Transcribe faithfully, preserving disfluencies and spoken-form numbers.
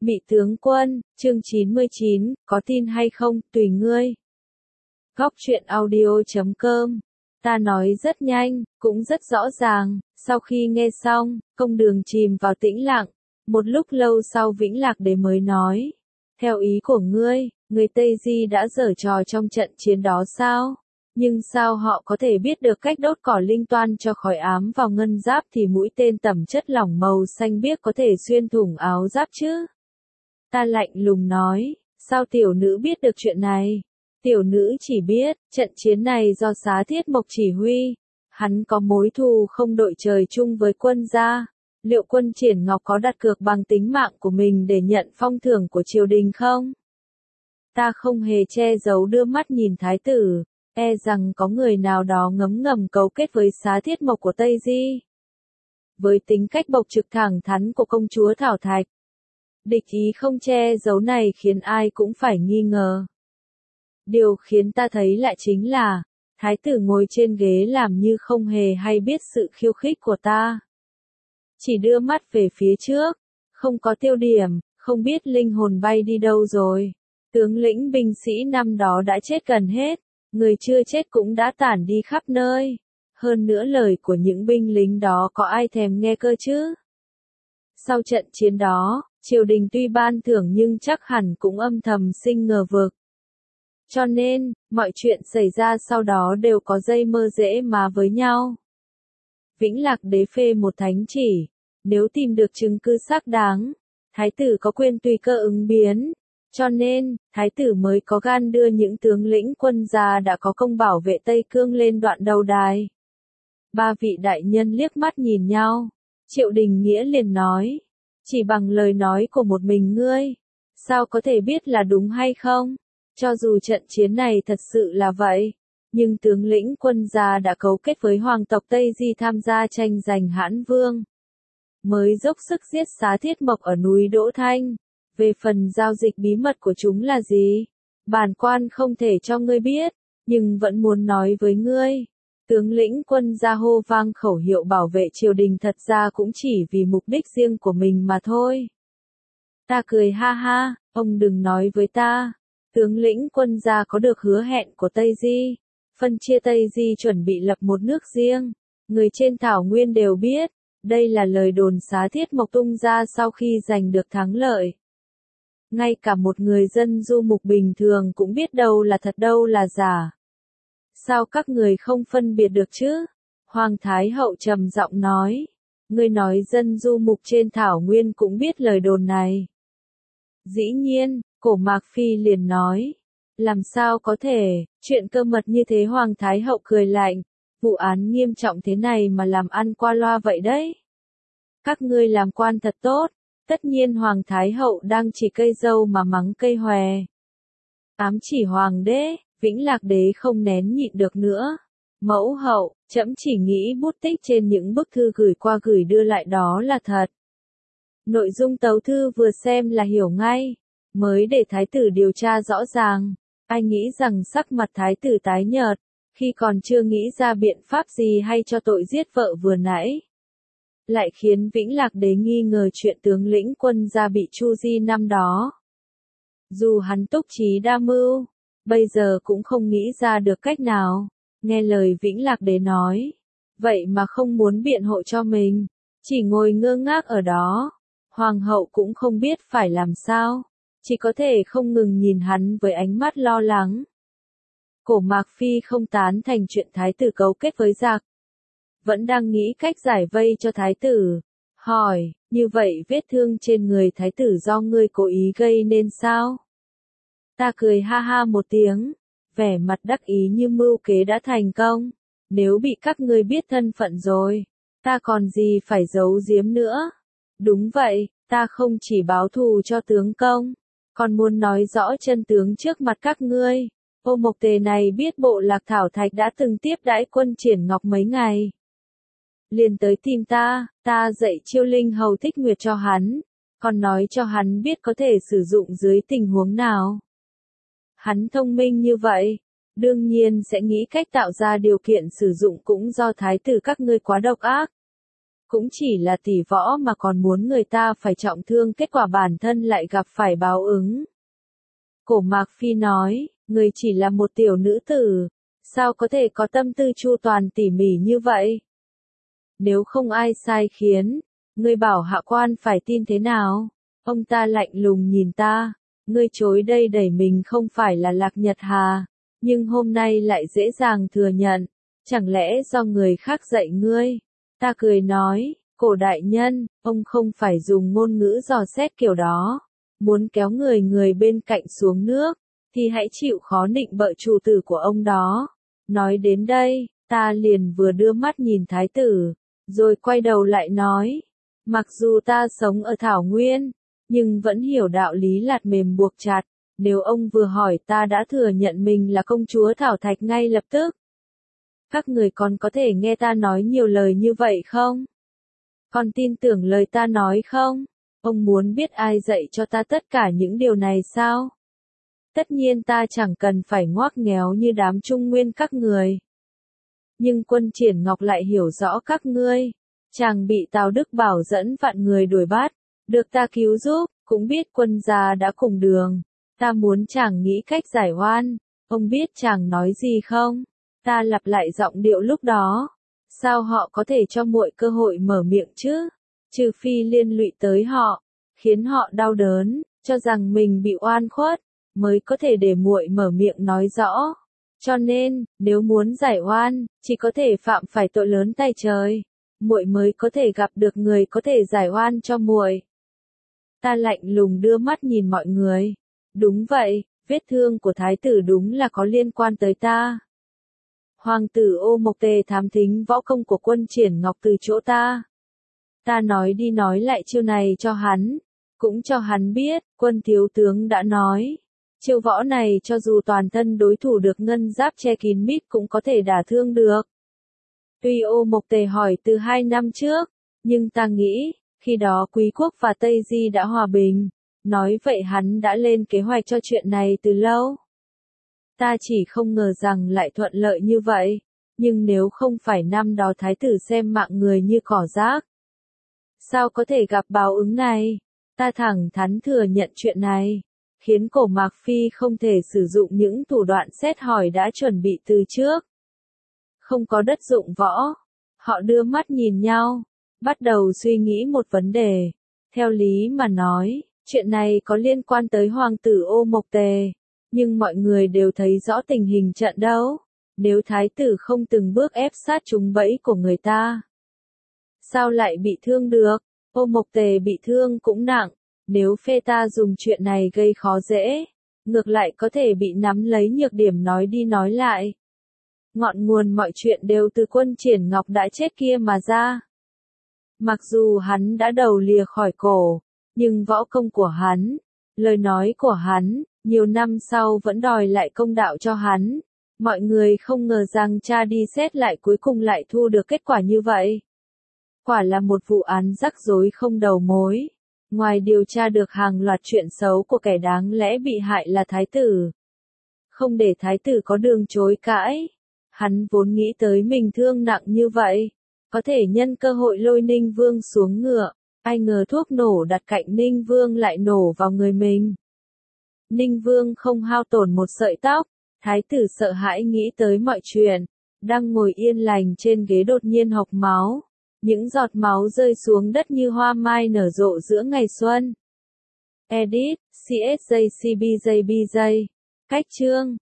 Mị tướng quân, chương chín mươi chín, có tin hay không, tùy ngươi. Góc truyện audio chấm com. Ta nói rất nhanh, cũng rất rõ ràng, sau khi nghe xong, công đường chìm vào tĩnh lặng. Một lúc lâu sau Vĩnh Lạc Đế mới nói. Theo ý của ngươi, người Tây Di đã giở trò trong trận chiến đó sao? Nhưng sao họ có thể biết được cách đốt cỏ linh toan cho khói ám vào ngân giáp thì mũi tên tẩm chất lỏng màu xanh biếc có thể xuyên thủng áo giáp chứ? Ta lạnh lùng nói, sao tiểu nữ biết được chuyện này? Tiểu nữ chỉ biết, trận chiến này do Xá Thiết Mộc chỉ huy. Hắn có mối thù không đội trời chung với quân gia. Liệu quân Triển Ngọc có đặt cược bằng tính mạng của mình để nhận phong thưởng của triều đình không? Ta không hề che giấu đưa mắt nhìn thái tử, e rằng có người nào đó ngấm ngầm cấu kết với Xá Thiết Mộc của Tây Di. Với tính cách bộc trực thẳng thắn của công chúa Thảo Thạch, địch ý không che giấu này khiến ai cũng phải nghi ngờ. Điều khiến ta thấy lại chính là, thái tử ngồi trên ghế làm như không hề hay biết sự khiêu khích của ta. Chỉ đưa mắt về phía trước, không có tiêu điểm, không biết linh hồn bay đi đâu rồi. Tướng lĩnh binh sĩ năm đó đã chết gần hết, người chưa chết cũng đã tản đi khắp nơi. Hơn nữa lời của những binh lính đó có ai thèm nghe cơ chứ? Sau trận chiến đó, triều đình tuy ban thưởng nhưng chắc hẳn cũng âm thầm sinh ngờ vực. Cho nên, mọi chuyện xảy ra sau đó đều có dây mơ rễ má với nhau. Vĩnh Lạc Đế phê một thánh chỉ, nếu tìm được chứng cứ xác đáng, thái tử có quyền tùy cơ ứng biến. Cho nên, thái tử mới có gan đưa những tướng lĩnh quân gia đã có công bảo vệ Tây Cương lên đoạn đầu đài. Ba vị đại nhân liếc mắt nhìn nhau. Triệu Đình Nghĩa liền nói, chỉ bằng lời nói của một mình ngươi, sao có thể biết là đúng hay không? Cho dù trận chiến này thật sự là vậy, nhưng tướng lĩnh quân gia đã cấu kết với hoàng tộc Tây Di tham gia tranh giành Hãn Vương, mới dốc sức giết Xá Thiết Mộc ở núi Đỗ Thanh. Về phần giao dịch bí mật của chúng là gì? Bản quan không thể cho ngươi biết, nhưng vẫn muốn nói với ngươi. Tướng lĩnh quân gia hô vang khẩu hiệu bảo vệ triều đình thật ra cũng chỉ vì mục đích riêng của mình mà thôi. Ta cười ha ha, ông đừng nói với ta. Tướng lĩnh quân gia có được hứa hẹn của Tây Di. Phân chia Tây Di chuẩn bị lập một nước riêng. Người trên thảo nguyên đều biết, đây là lời đồn Xá Thiết Mộc tung ra sau khi giành được thắng lợi. Ngay cả một người dân du mục bình thường cũng biết đâu là thật đâu là giả. Sao các người không phân biệt được chứ? Hoàng Thái Hậu trầm giọng nói. Ngươi nói dân du mục trên thảo nguyên cũng biết lời đồn này. Dĩ nhiên, Cổ Mạc Phi liền nói. Làm sao có thể, chuyện cơ mật như thế Hoàng Thái Hậu cười lạnh. Vụ án nghiêm trọng thế này mà làm ăn qua loa vậy đấy. Các ngươi làm quan thật tốt. Tất nhiên Hoàng Thái Hậu đang chỉ cây dâu mà mắng cây hòe. Ám chỉ Hoàng đế, Vĩnh Lạc Đế không nén nhịn được nữa. Mẫu hậu, trẫm chỉ nghĩ bút tích trên những bức thư gửi qua gửi đưa lại đó là thật. Nội dung tấu thư vừa xem là hiểu ngay. Mới để thái tử điều tra rõ ràng. Ai nghĩ rằng sắc mặt thái tử tái nhợt, khi còn chưa nghĩ ra biện pháp gì hay cho tội giết vợ vừa nãy. Lại khiến Vĩnh Lạc Đế nghi ngờ chuyện tướng lĩnh quân gia bị Chu Di năm đó. Dù hắn túc trí đa mưu, bây giờ cũng không nghĩ ra được cách nào. Nghe lời Vĩnh Lạc Đế nói, vậy mà không muốn biện hộ cho mình, chỉ ngồi ngơ ngác ở đó. Hoàng hậu cũng không biết phải làm sao, chỉ có thể không ngừng nhìn hắn với ánh mắt lo lắng. Cổ Mạc Phi không tán thành chuyện thái tử cấu kết với giặc. Vẫn đang nghĩ cách giải vây cho thái tử. Hỏi, như vậy vết thương trên người thái tử do ngươi cố ý gây nên sao? Ta cười ha ha một tiếng, vẻ mặt đắc ý như mưu kế đã thành công. Nếu bị các ngươi biết thân phận rồi, ta còn gì phải giấu giếm nữa? Đúng vậy, ta không chỉ báo thù cho tướng công, còn muốn nói rõ chân tướng trước mặt các ngươi. Ô Mộc Tề này biết bộ Lạc Thảo Thạch đã từng tiếp đãi quân Triển Ngọc mấy ngày. Liền tới tìm ta, ta dạy chiêu linh hầu thích nguyệt cho hắn, còn nói cho hắn biết có thể sử dụng dưới tình huống nào. Hắn thông minh như vậy, đương nhiên sẽ nghĩ cách tạo ra điều kiện sử dụng cũng do thái tử các ngươi quá độc ác. cũng chỉ là tỷ võ mà còn muốn người ta phải trọng thương, kết quả bản thân lại gặp phải báo ứng. Cổ Mạc Phi nói, người chỉ là một tiểu nữ tử, sao có thể có tâm tư chu toàn tỉ mỉ như vậy? Nếu không ai sai khiến, ngươi bảo hạ quan phải tin thế nào? Ông ta lạnh lùng nhìn ta, ngươi chối đây đẩy mình không phải là Lạc Nhật Hà, nhưng hôm nay lại dễ dàng thừa nhận, chẳng lẽ do người khác dạy ngươi? Ta cười nói, cổ đại nhân, ông không phải dùng ngôn ngữ dò xét kiểu đó, muốn kéo người người bên cạnh xuống nước, thì hãy chịu khó nịnh bợ chủ tử của ông đó. Nói đến đây, ta liền vừa đưa mắt nhìn thái tử, rồi quay đầu lại nói, mặc dù ta sống ở Thảo Nguyên, nhưng vẫn hiểu đạo lý lạt mềm buộc chặt, nếu ông vừa hỏi ta đã thừa nhận mình là công chúa Thảo Thạch ngay lập tức. Các người còn có thể nghe ta nói nhiều lời như vậy không? Còn tin tưởng lời ta nói không? Ông muốn biết ai dạy cho ta tất cả những điều này sao? Tất nhiên ta chẳng cần phải ngoác nghéo như đám trung nguyên các người. Nhưng quân Triển Ngọc lại hiểu rõ các ngươi. Chàng bị Tào Đức Bảo dẫn vạn người đuổi bắt, được ta cứu giúp, cũng biết quân gia đã cùng đường. Ta muốn chàng nghĩ cách giải oan. Ông biết chàng nói gì không? Ta lặp lại giọng điệu lúc đó. Sao họ có thể cho muội cơ hội mở miệng chứ? Trừ phi liên lụy tới họ, khiến họ đau đớn, cho rằng mình bị oan khuất, mới có thể để muội mở miệng nói rõ. Cho nên, nếu muốn giải oan, chỉ có thể phạm phải tội lớn tay trời, muội mới có thể gặp được người có thể giải oan cho muội. Ta lạnh lùng đưa mắt nhìn mọi người. Đúng vậy, vết thương của thái tử đúng là có liên quan tới ta. Hoàng tử Ô Mộc Tề thám thính võ công của quân Triển Ngọc từ chỗ ta. Ta nói đi nói lại chiêu này cho hắn, cũng cho hắn biết, quân thiếu tướng đã nói. Chiêu võ này cho dù toàn thân đối thủ được ngân giáp che kín mít cũng có thể đả thương được. Tuy Ô Mộc Tề hỏi từ hai năm trước, nhưng ta nghĩ, khi đó Quý quốc và Tây Di đã hòa bình, nói vậy hắn đã lên kế hoạch cho chuyện này từ lâu. Ta chỉ không ngờ rằng lại thuận lợi như vậy, nhưng nếu không phải năm đó thái tử xem mạng người như cỏ rác, sao có thể gặp báo ứng này? Ta thẳng thắn thừa nhận chuyện này, khiến Cổ Mạc Phi không thể sử dụng những thủ đoạn xét hỏi đã chuẩn bị từ trước. Không có đất dụng võ, họ đưa mắt nhìn nhau, bắt đầu suy nghĩ một vấn đề. Theo lý mà nói, chuyện này có liên quan tới hoàng tử Ô Mộc Tề, nhưng mọi người đều thấy rõ tình hình trận đấu. Nếu thái tử không từng bước ép sát trúng bẫy của người ta, sao lại bị thương được? Ô Mộc Tề bị thương cũng nặng, nếu phe ta dùng chuyện này gây khó dễ, ngược lại có thể bị nắm lấy nhược điểm nói đi nói lại. Ngọn nguồn mọi chuyện đều từ quân Triển Ngọc đã chết kia mà ra. Mặc dù hắn đã đầu lìa khỏi cổ, nhưng võ công của hắn, lời nói của hắn, nhiều năm sau vẫn đòi lại công đạo cho hắn. Mọi người không ngờ rằng cha đi xét lại cuối cùng lại thu được kết quả như vậy. Quả là một vụ án rắc rối không đầu mối. Ngoài điều tra được hàng loạt chuyện xấu của kẻ đáng lẽ bị hại là thái tử. Không để thái tử có đường chối cãi. Hắn vốn nghĩ tới mình thương nặng như vậy, có thể nhân cơ hội lôi Ninh Vương xuống ngựa. Ai ngờ thuốc nổ đặt cạnh Ninh Vương lại nổ vào người mình. Ninh Vương không hao tổn một sợi tóc. Thái tử sợ hãi nghĩ tới mọi chuyện, đang ngồi yên lành trên ghế đột nhiên hộc máu. Những giọt máu rơi xuống đất như hoa mai nở rộ giữa ngày xuân. Edit, xê ét gi xê bê gi bê gi. Cách chương